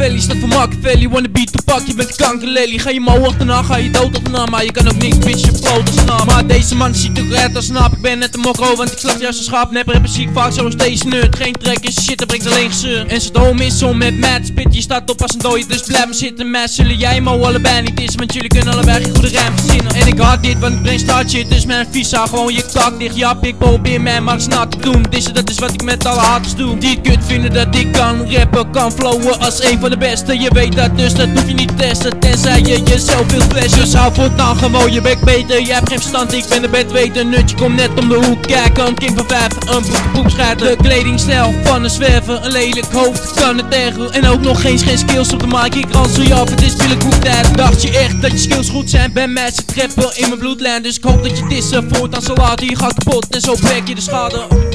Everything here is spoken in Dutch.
Machiavelli staat voor Machiavelli, wanna beat de pak, je bent kankerlelly. Ga je mouw achterna, ga je dood achterna, maar je kan ook niks, bitch, je brood als snap. Maar deze man ziet er eruit als snap, ik ben net een mokro, want ik slag juist een schaap. Nepper hebben zie ik vaak zoals deze nerd, geen trek en shit, dat brengt alleen gezeur. En zijn dom is zo met mad spit, je staat op als een dooie, dus blijf me zitten. Mij zullen jij maar allebei niet is, want jullie kunnen allebei geen goede rijm verzinnen. En ik had dit, want ik breng start shit, dus mijn visa gewoon je kak dicht. Ja, ik probeer mij maar snel te doen, dat is wat ik met alle haters doe. Die het kut vinden dat ik kan rappen, kan flowen als een van de beste. Je weet dat, dus dat hoef je niet te testen, tenzij je jezelf wilt flashen. Dus hou voortaan gewoon je bek beter, jij hebt geen verstand, ik ben de bedweter. Nutje komt net om de hoek kijken, een king van 5, een poep schijten. De kledingstijl van een zwerver, een lelijk hoofd, kan het tegen. En ook nog geen skills op de mic, ik ransel je af, het is billig tijd. Dacht je echt dat je skills goed zijn, bij mij zit trappen in mijn bloedlijn. Dus ik hoop dat je dissen voortaan zal laten, je gaat kapot en zo brek je de schade.